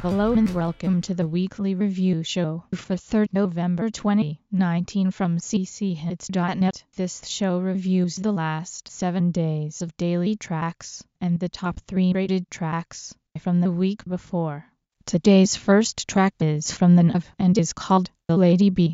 Hello and welcome to the weekly review show for 3rd November 2019 from cchits.net. This show reviews the last 7 days of daily tracks and the top 3 rated tracks from the week before. Today's first track is from the Nav and is called Lady B.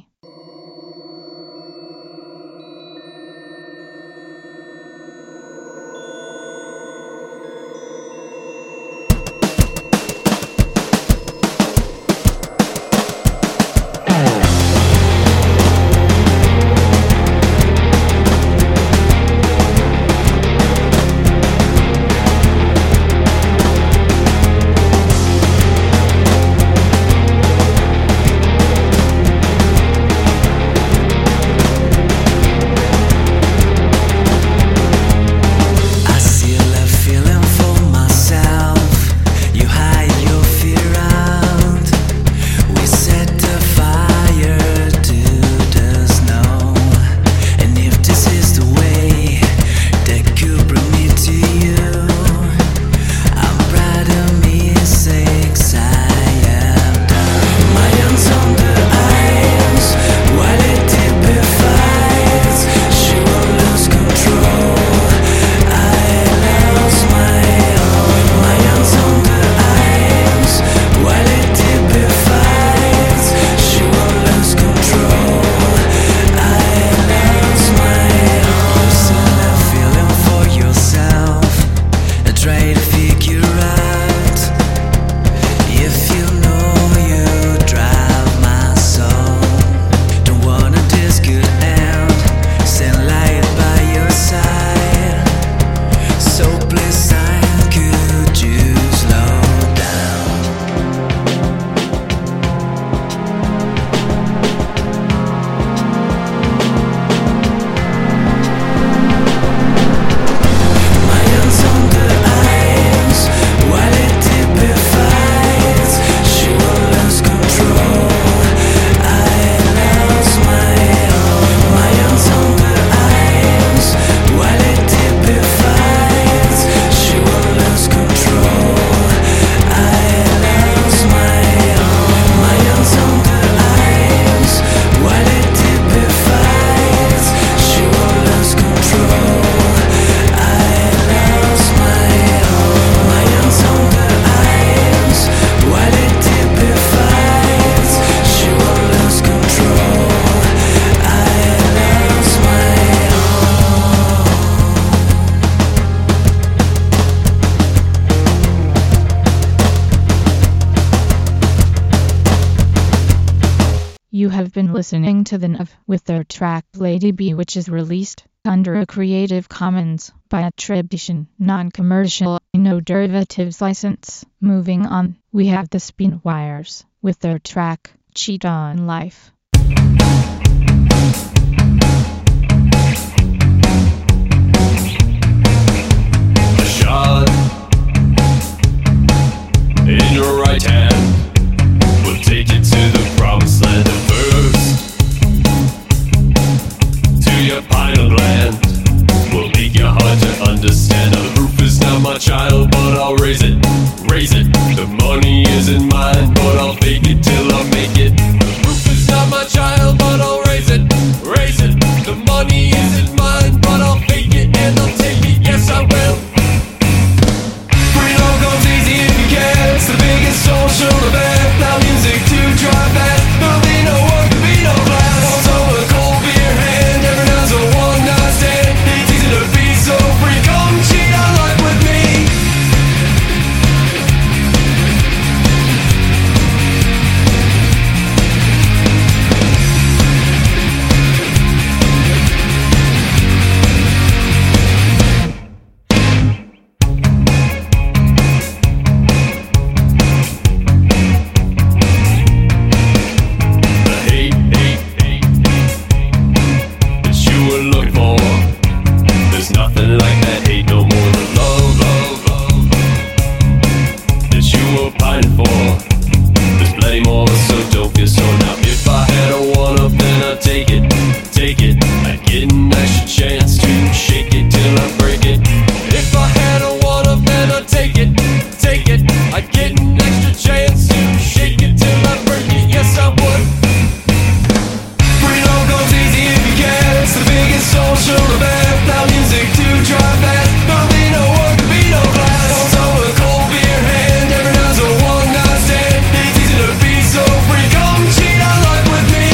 You have been listening to the Nav with their track Lady B, which is released under a Creative Commons by attribution, non-commercial, no derivatives license. Moving on, we have the Spinwires with their track Cheat on Life. A shot in your right hand will take you to the promised land of first. To your pineal gland will make your hard to understand. Now the roof is not my child, but I'll raise it, raise it. The money isn't mine, but I'll fake it till I make it. The roof is not my social event. Now music to drive fast. There'll be no work, there'll be no class. Also a cold beer hand, every night's a one night stand. It's easy to be so free. Come cheat on life with me.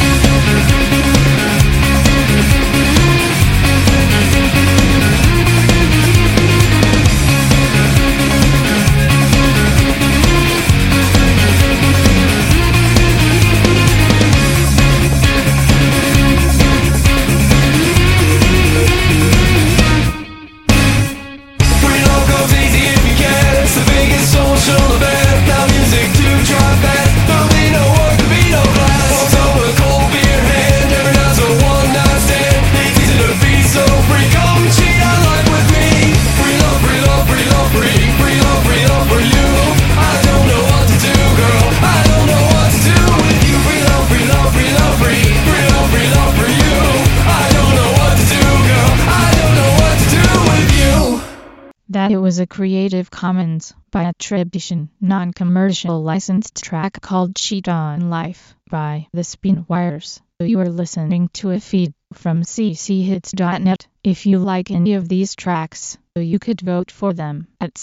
Social event, now music to drive fast. There'll be no work, there'll be no class. Also a cold beer hand, every night's a one night stand. It's easy to be so free. Come cheat on life with me. Free love, free love, free love, free. Free love, free love for you. I don't know what to do, girl. I don't know what to do with you. Free love, free love, free love, free. Free love, free love for you. I don't know what to do, girl. I don't know what to do with you. That it was a Creative Commons by attribution, non-commercial licensed track called Cheat on Life by The Spinwires. You are listening to a feed from cchits.net. If you like any of these tracks, you could vote for them at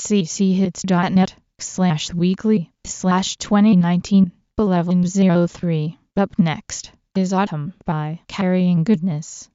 cchits.net/weekly/2019 1103. Up next is Autumn by Carrying Goodness.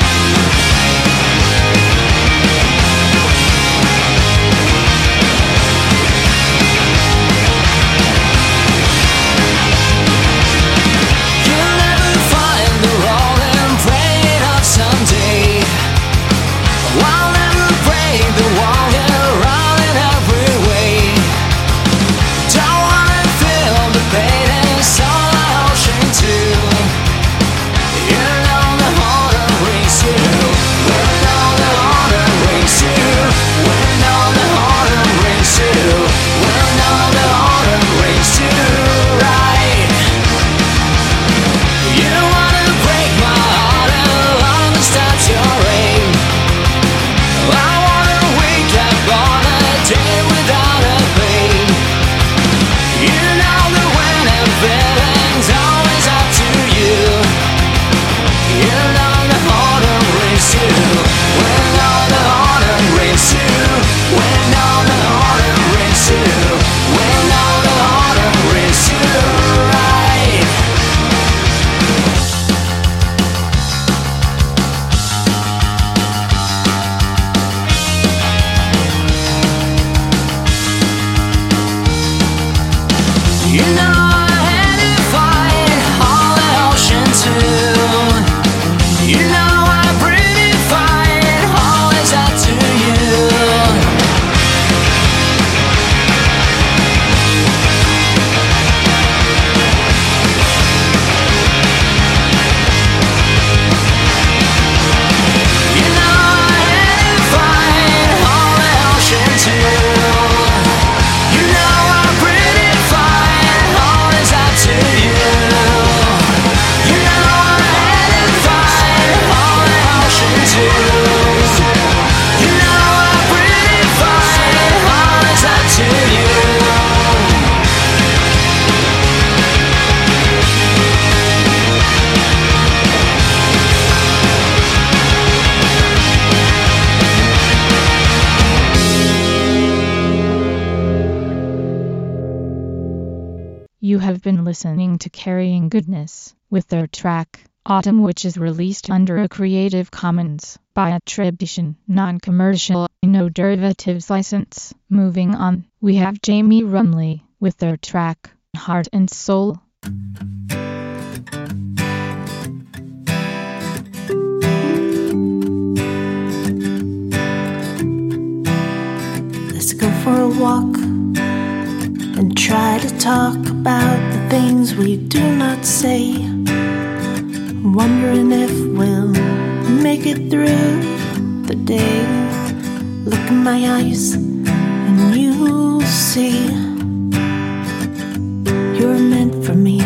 You have been listening to Carrying Goodness with their track Autumn, which is released under a Creative Commons by attribution, non-commercial, no derivatives license. Moving on, we have Jamie Rumley with their track Heart and Soul. Let's go for a walk and try to talk about the things we do not say. I'm wondering if we'll make it through the day. Look in my eyes and you'll see you're meant for me.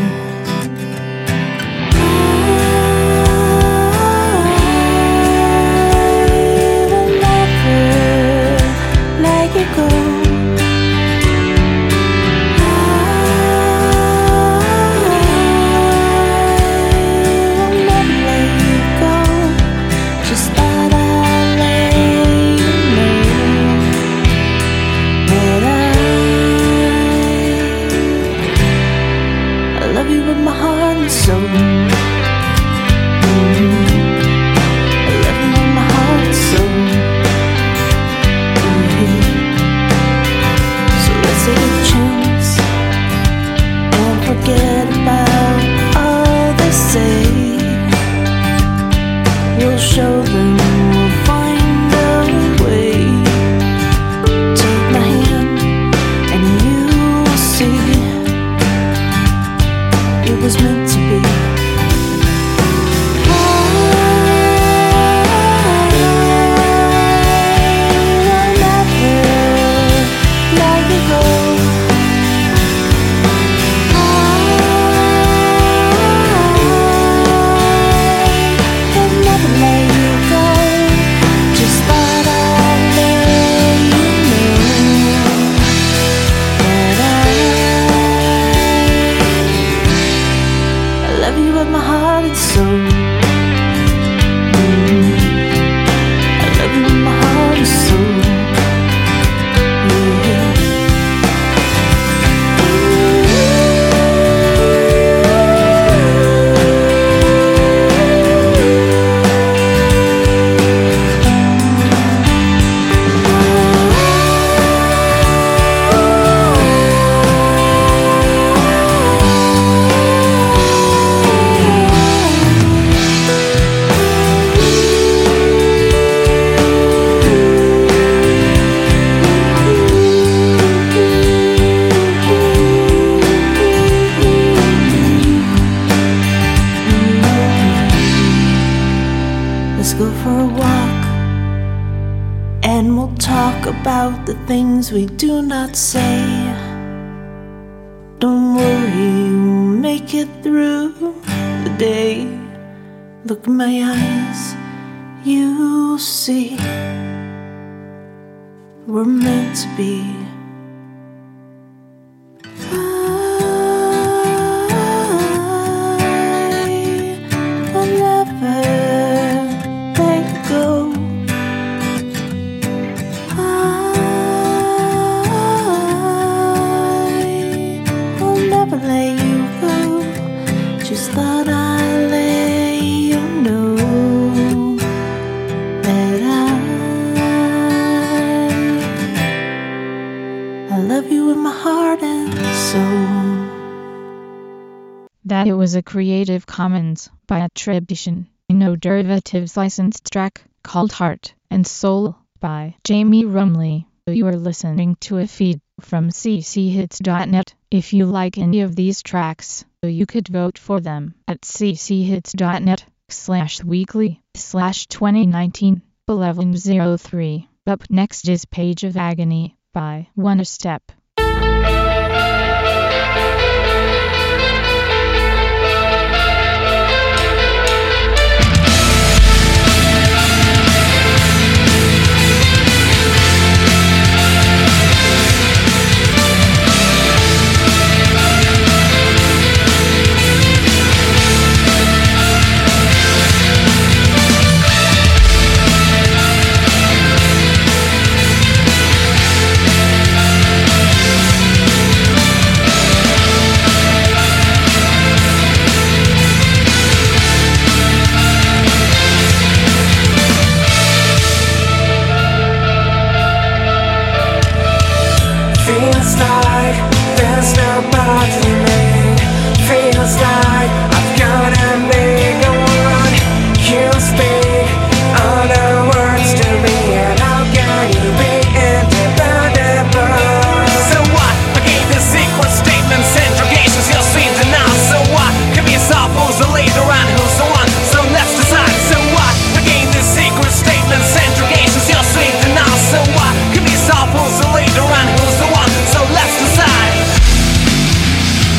Just walk, and we'll talk about the things we do not say. Don't worry, we'll make it through the day. Look in my eyes, you'll see we're meant to be. I'll never let you go. I'll never let you go. Just thought I'd let you know that I love you with my heart and soul. That it was a Creative Commons by attribution, no derivatives licensed track called Heart and Soul by Jamie Rumley. You are listening to a feed from cchits.net. If you like any of these tracks, you could vote for them at cchits.net/weekly/2019 1103. Up next is Page of Agony by One a Step. Feels like there's nobody me. Feels like I've gotta make a run. You speak all the words to me, and how can you be independable? So what? I gave the secret statements, interrogations, you'll see the now. So what? Give me a soft who's the leader and who's the one. So let's decide. So what? I gave the secret statements, interrogations, you'll see the now. So what? Give me a soft who's the leader and who's the one. So let's decide.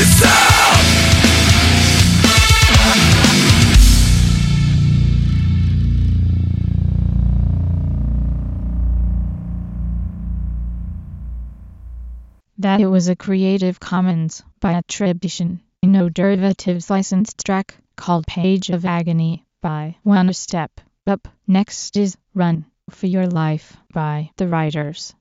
That it was a Creative Commons by attribution, no derivatives licensed track called Page of Agony by One Step. Up next is Run for Your Life by The Writers.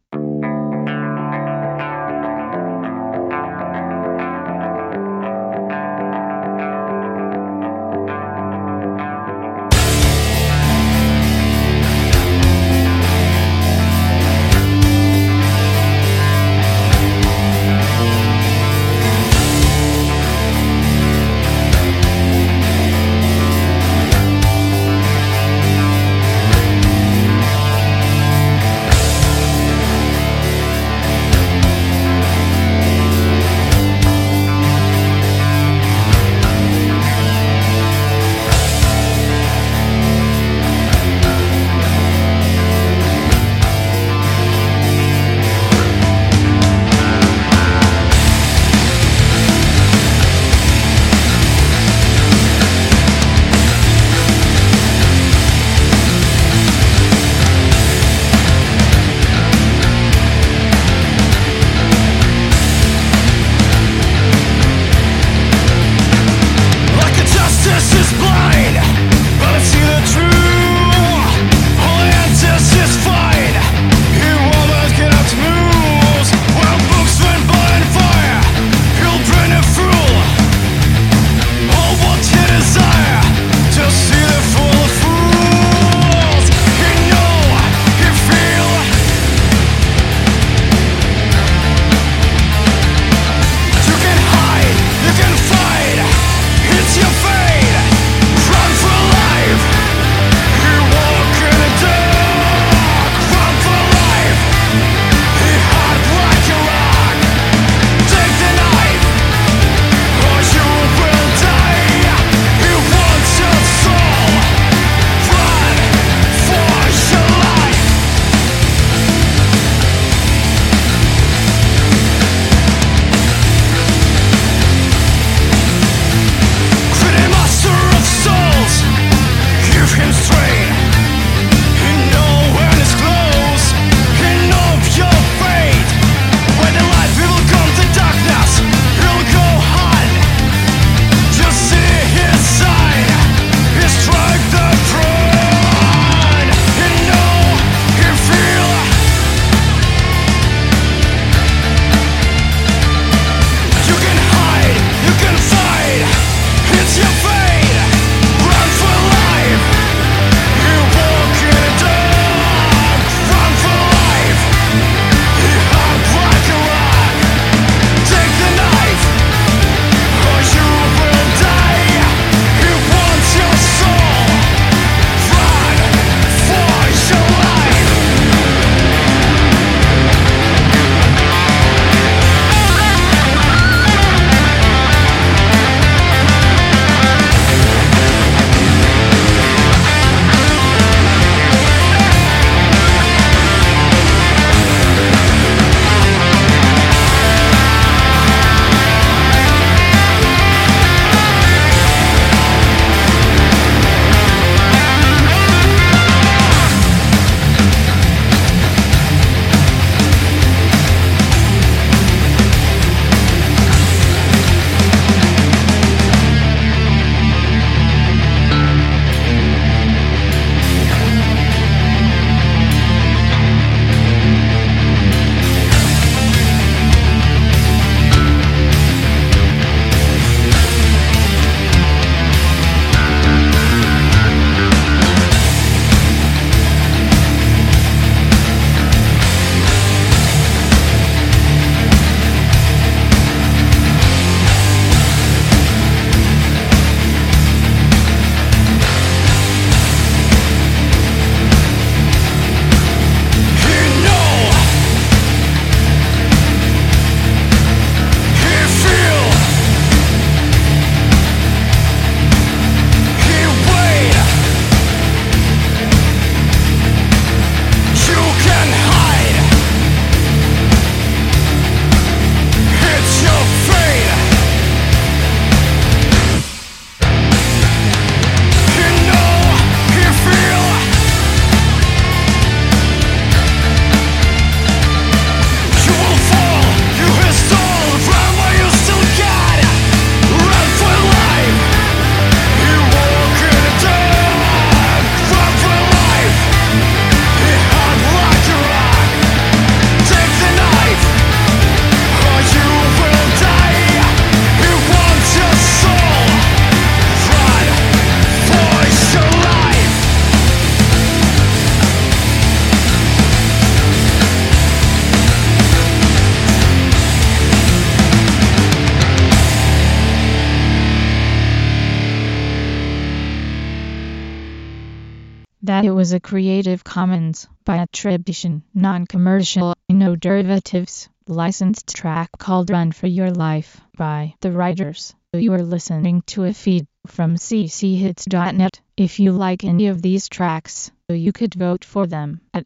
that it was a Creative Commons by attribution, non-commercial, no derivatives, licensed track called Run For Your Life by The Writers. You are listening to a feed from cchits.net. If you like any of these tracks, you could vote for them at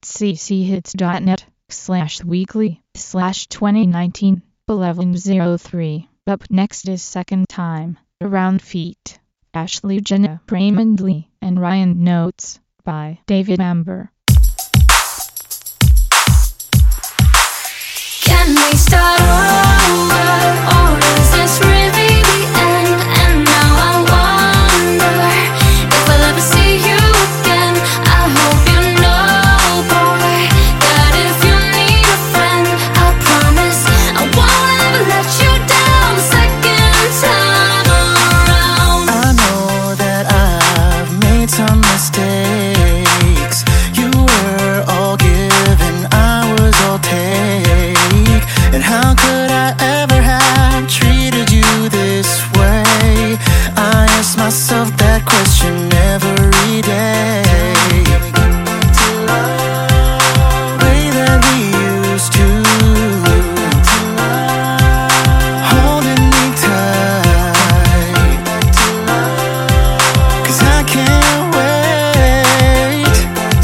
cchits.net/weekly/2019 1103. Up next is Second Time Around Feet. Ashley Jenna, Raymond Lee, and Ryan Notes by David Amber. Can we start over, or is this really the end? And now I wonder if I'll ever see you again. I hope you know, boy, that if you need a friend, I promise I won't ever let you down second time around. I know that I've made some mistakes. You were all give and I was all take. And how could I ever have treated you this way? I ask myself that question every day. Way that we used to, holding me tight, 'cause I can't wait.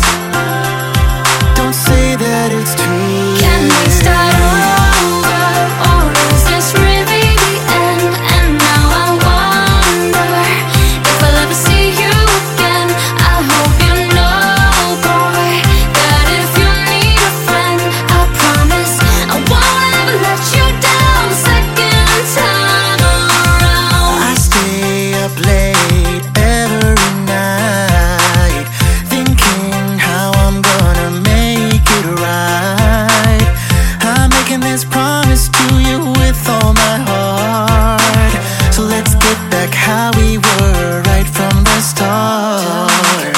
Don't say that it's too late. Can we start over, or is this really the end? And now I wonder if I'll ever see you again. I hope you know, boy, that if you need a friend, I promise I won't ever let you down second time around. I stay up late every night, thinking how I'm gonna make it right. I'm making this promise to you with all my heart. So let's get back how we were right from the start.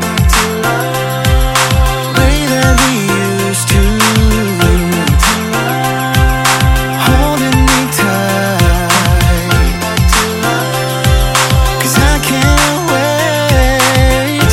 Way that we used to, holding me tight, 'cause I can't wait.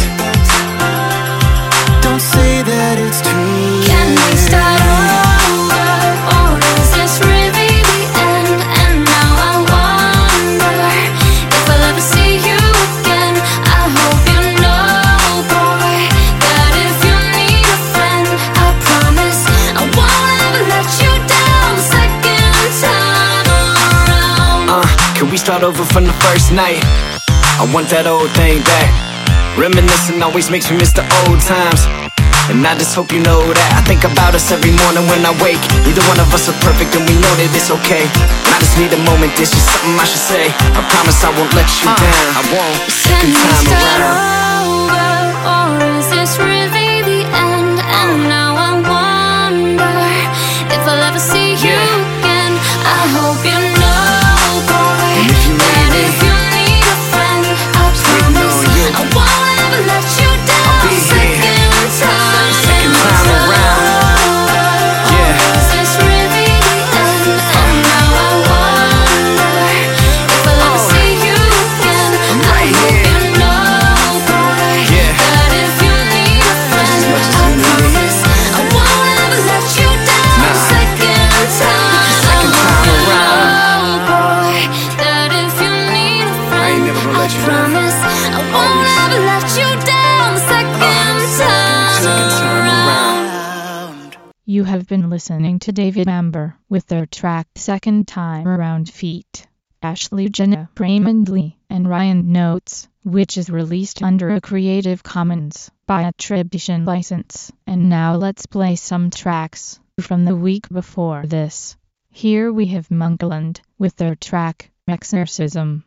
Don't say that it's too late. Can we start over, or is this really the end? And now I wonder if I'll ever see you again. I hope you know, boy, that if you need a friend, I promise I won't ever let you down second time around. Can we start over from the first night? I want that old thing back. Reminiscing always makes me miss the old times. And I just hope you know that I think about us every morning when I wake. Neither one of us are perfect and we know that it's okay. I just need a moment, this is something I should say. I promise I won't let you down. I won't. Can Second we time start around. over, or is this really the end? And now I wonder if I'll ever see you again. I hope you know, boy, And if you need that me, if you need a friend, I promise on you. I won't ever let you down be here. second time around. Or is this really the end? And now I wonder if I'll ever see you again. I'm I right hope here. you know, boy, Yeah. that if you need a friend, much as I you need me. promise I won't ever let you down second time around, boy, that if you need a friend, I ain't never gonna let you down. promise I won't ever let you down second time around. You have been listening to David Amber with their track Second Time Around Feet. Ashley Jenna, Raymond Lee, and Ryan Notes, which is released under a Creative Commons by attribution license. And now let's play some tracks from the week before this. Here we have Monkland with their track Exorcism.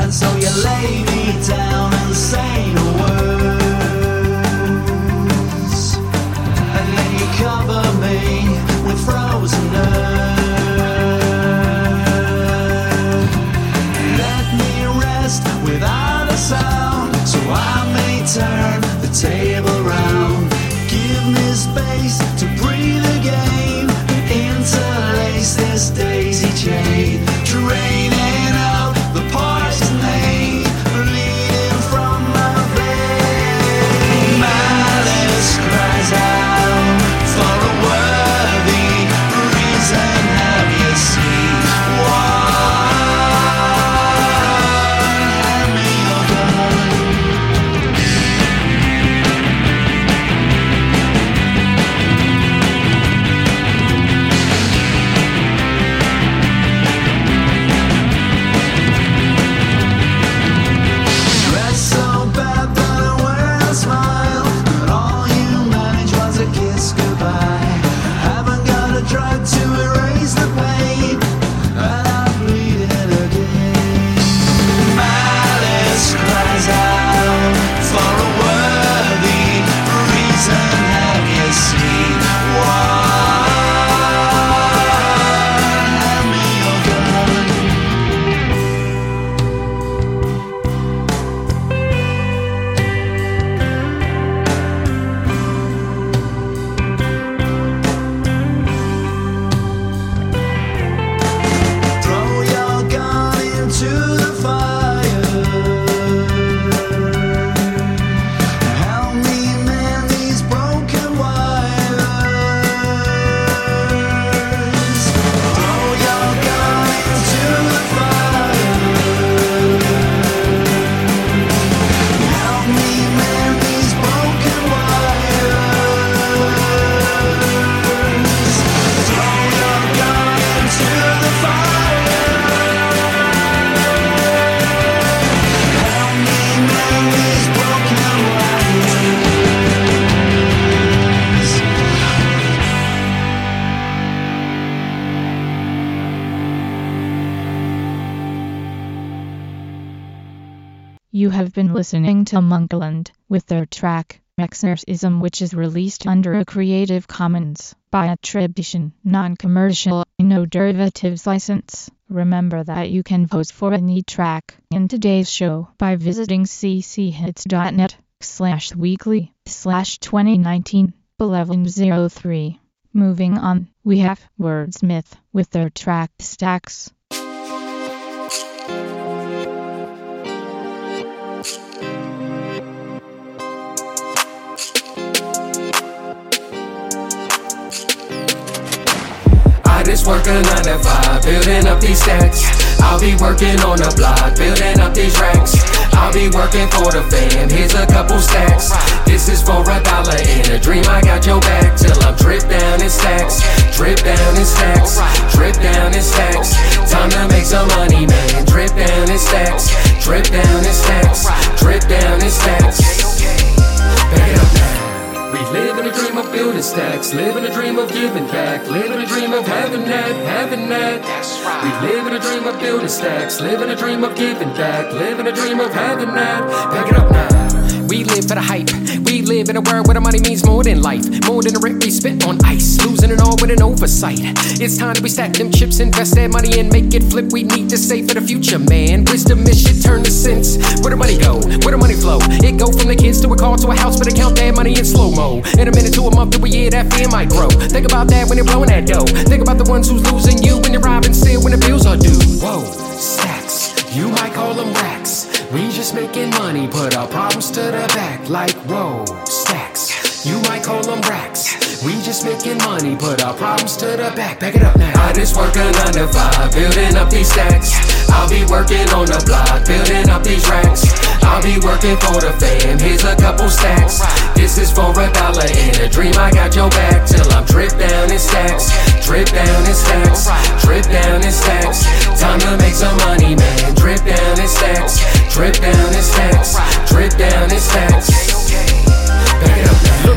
And so you lay me down and say no words, and then you cover me with frozen earth. Let me rest without a sound, so I may turn the table round. Give me space to breathe again, interlace this daisy chain, draining out the poison pain bleeding from my veins. Malice cries out for a worthy reason. Have you seen one? Hand me your gun. Dress so bad that I wear a smile, but all you managed was a kiss goodbye. Haven't got a drug to erase the pain, and I bleed it again. Malice cries out for a worthy reason. Have you seen one? Hand me your gun. Throw your gun into the fire. Help me mend these broken wires. Throw your gun into the fire. Help me mend these broken wires. Throw your gun into the fire. Help me mend these broken wires. You have been listening to Monkland with their track Exorcism, which is released under a Creative Commons by attribution, non-commercial, no derivatives license. Remember that you can vote for any track in today's show by visiting cchits.net/weekly/2019 1103. Moving on, we have Wordsmith with their track Stacks. I just work a 9 to 5, building up these stacks. I'll be working on the block, building up these racks. I'll be working for the fam, here's a couple stacks. This is for $1 in a dream, I got your back. Till I'm drip down in stacks, drip down in stacks, drip down in stacks. Time to make some money, man. Drip down in stacks, drip down in stacks, drip down in stacks. Back it up now. We live in a dream of building stacks, live in a dream of giving back, live in a dream of having that, having that. We live in a dream of building stacks, live in a dream of giving back, live in a dream of having that. Back it up now. We live for the hype. We live in a world where the money means more than life, more than the rent we spent on ice, losing it all with an oversight. It's time that we stack them chips, invest that money and make it flip. We need to save for the future, man. Wisdom is shit turn to sense. Where the money go? Where the money flow? It go from the kids to a car to a house, but they count that money in slow-mo. In a minute to a month to a year, that fear might grow. Think about that when you're blowing that dough. Think about the ones who's losing you when you're robbing still when the bills are due. Whoa, stacks, you might call them racks. We just making money, put our problems to the back. Like whoa, stacks, you might call them racks. We just making money, put our problems to the back. Back it up now. I just work a 9 to 5, building up these stacks. I'll be working on the block, building up these racks. I'll be working for the fam, here's a couple stacks. This is for $1 in a dream, I got your back. Till I'm drip down in stacks, drip down in stacks, drip down in stacks. Time to make some money, man. Drip down in stacks, drip down in stacks, drip down in stacks. Back it up now. Look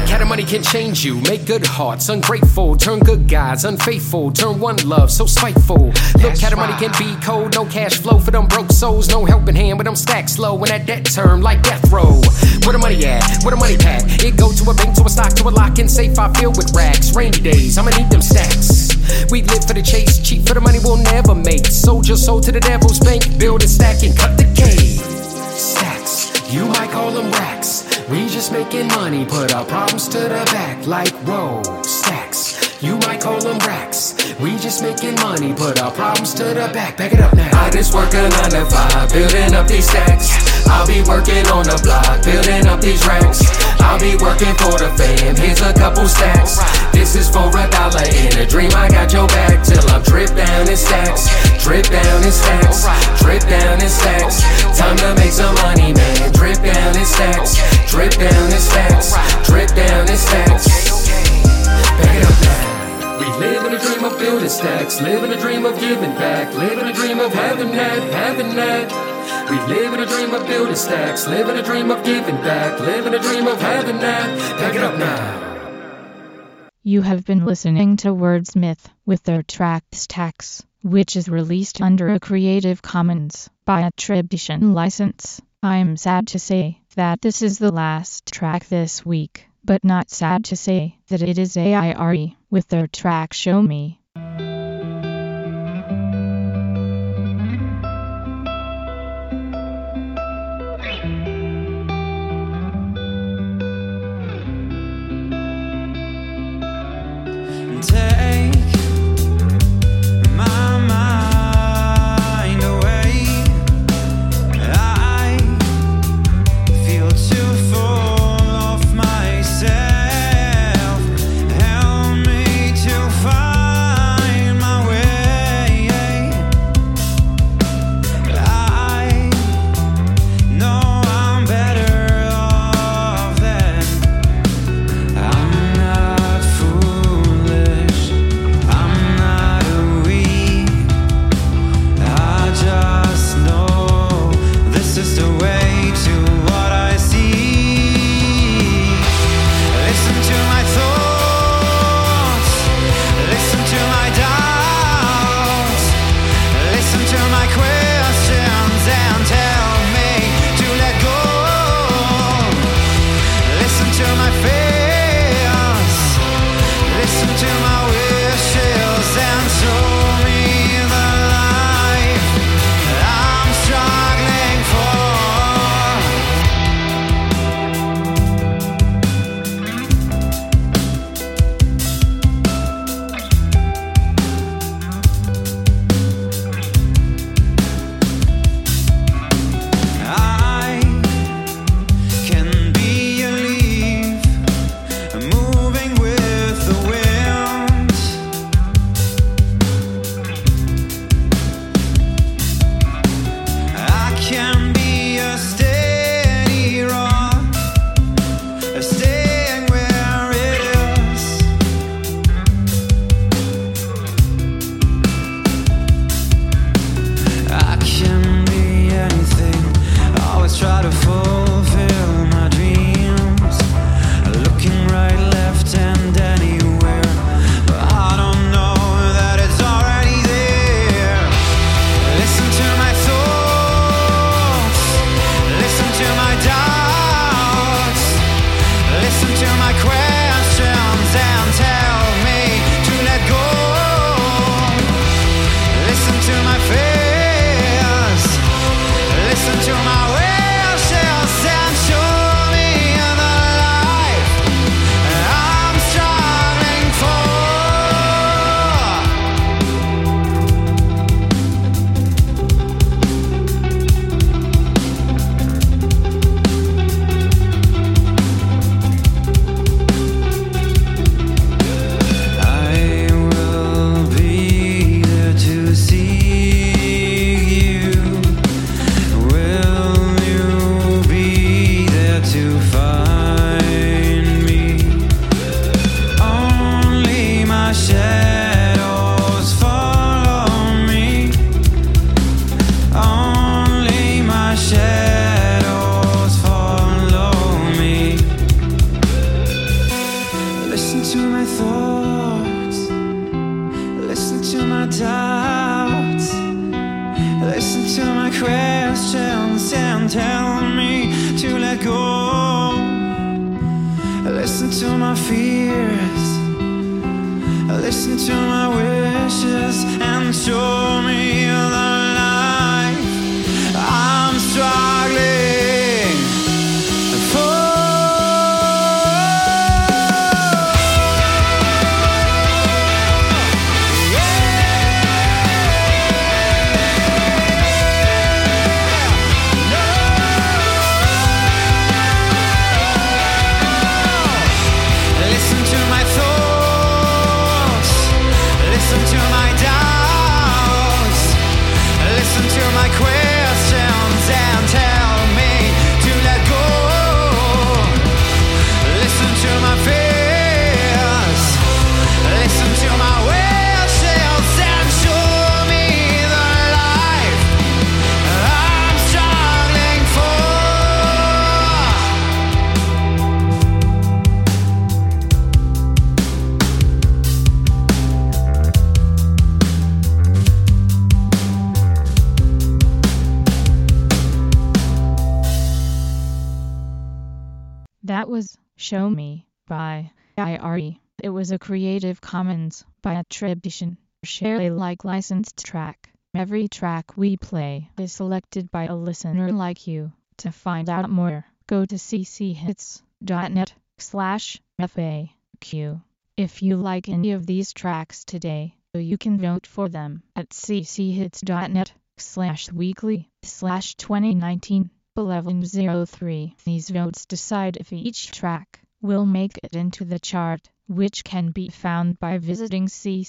how the money can change you, make good hearts ungrateful, turn good guys unfaithful, turn one love so spiteful. Look how the money can be cold, no cash flow for them broke souls, no helping hand with them stacks low, and that debt term like death row. Where the money at? Where the money pack? It go to a bank, to a stock, to a lock and safe. I fill with racks. Rainy days, I'ma need them stacks. We live for the chase, cheap for the money we'll never make. Sold your soul to the devil's bank, build and stack and cut the cake. Stacks, you might call them racks. We just making money, put our problems to the back. Like whoa, stacks, you might call them racks. We just making money, put our problems to the back. Back it up now. I just work a 9 to 5, building up these stacks. I'll be working on the block, building up these racks. I'll be working for the fam, here's a couple stacks. This is for $1 in a dream, I got your back. Till I'm drip down in stacks, drip down in stacks, drip down in stacks. Time to make some money, man. Drip down in stacks, drip down in stacks, drip down in stacks. Back it up now. We live in a dream of building stacks, live in a dream of giving back, live in a dream of having that, having that. We live in a dream of building stacks, live in a dream of giving back, live in a dream of having that. Back it up now. You have been listening to Wordsmith with their track Stacks, which is released under a Creative Commons by attribution license. I'm sad to say that this is the last track this week, but not sad to say that it is AIRE with their track Show Me. Take my mind away. I feel too full of myself. Help me to find my way. I know I'm better off than I'm not foolish. I'm not weak. I just know this is the way to what I see. Listen to my thoughts. Listen to my doubts. Listen to my questions and tell me to let go. Listen to my fears. Listen to my wishes and show me the life I'm struggling for. I can be a leaf moving with the wind. I can be a steady rock, staying where it is. I can be anything, always try to fulfill my dreams. Looking right, left, and anywhere, but I don't know that it's already there. Listen to my thoughts, listen to my doubts, listen to my questions and tell me to let go. Listen to my fears, listen to my wishes fears. Listen to my wishes and show me the life I'm struggling for. Listen to my thoughts, listen to my doubts, listen to my questions and tell me to let go. Listen to my fears, listen to my wishes and show me the life I'm struggling for. That was Show Me by IRE. It was a Creative Commons by attribution, share Alike licensed track. Every track we play is selected by a listener like you. To find out more, go to cchits.net/FAQ. If you like any of these tracks today, you can vote for them at cchits.net/weekly/2019. 1103. These votes decide if each track will make it into the chart, which can be found by visiting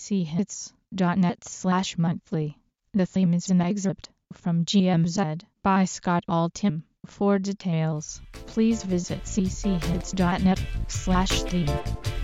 cchits.net/monthly. The theme is an excerpt from GMZ by Scott Altham. For details, please visit cchits.net/theme.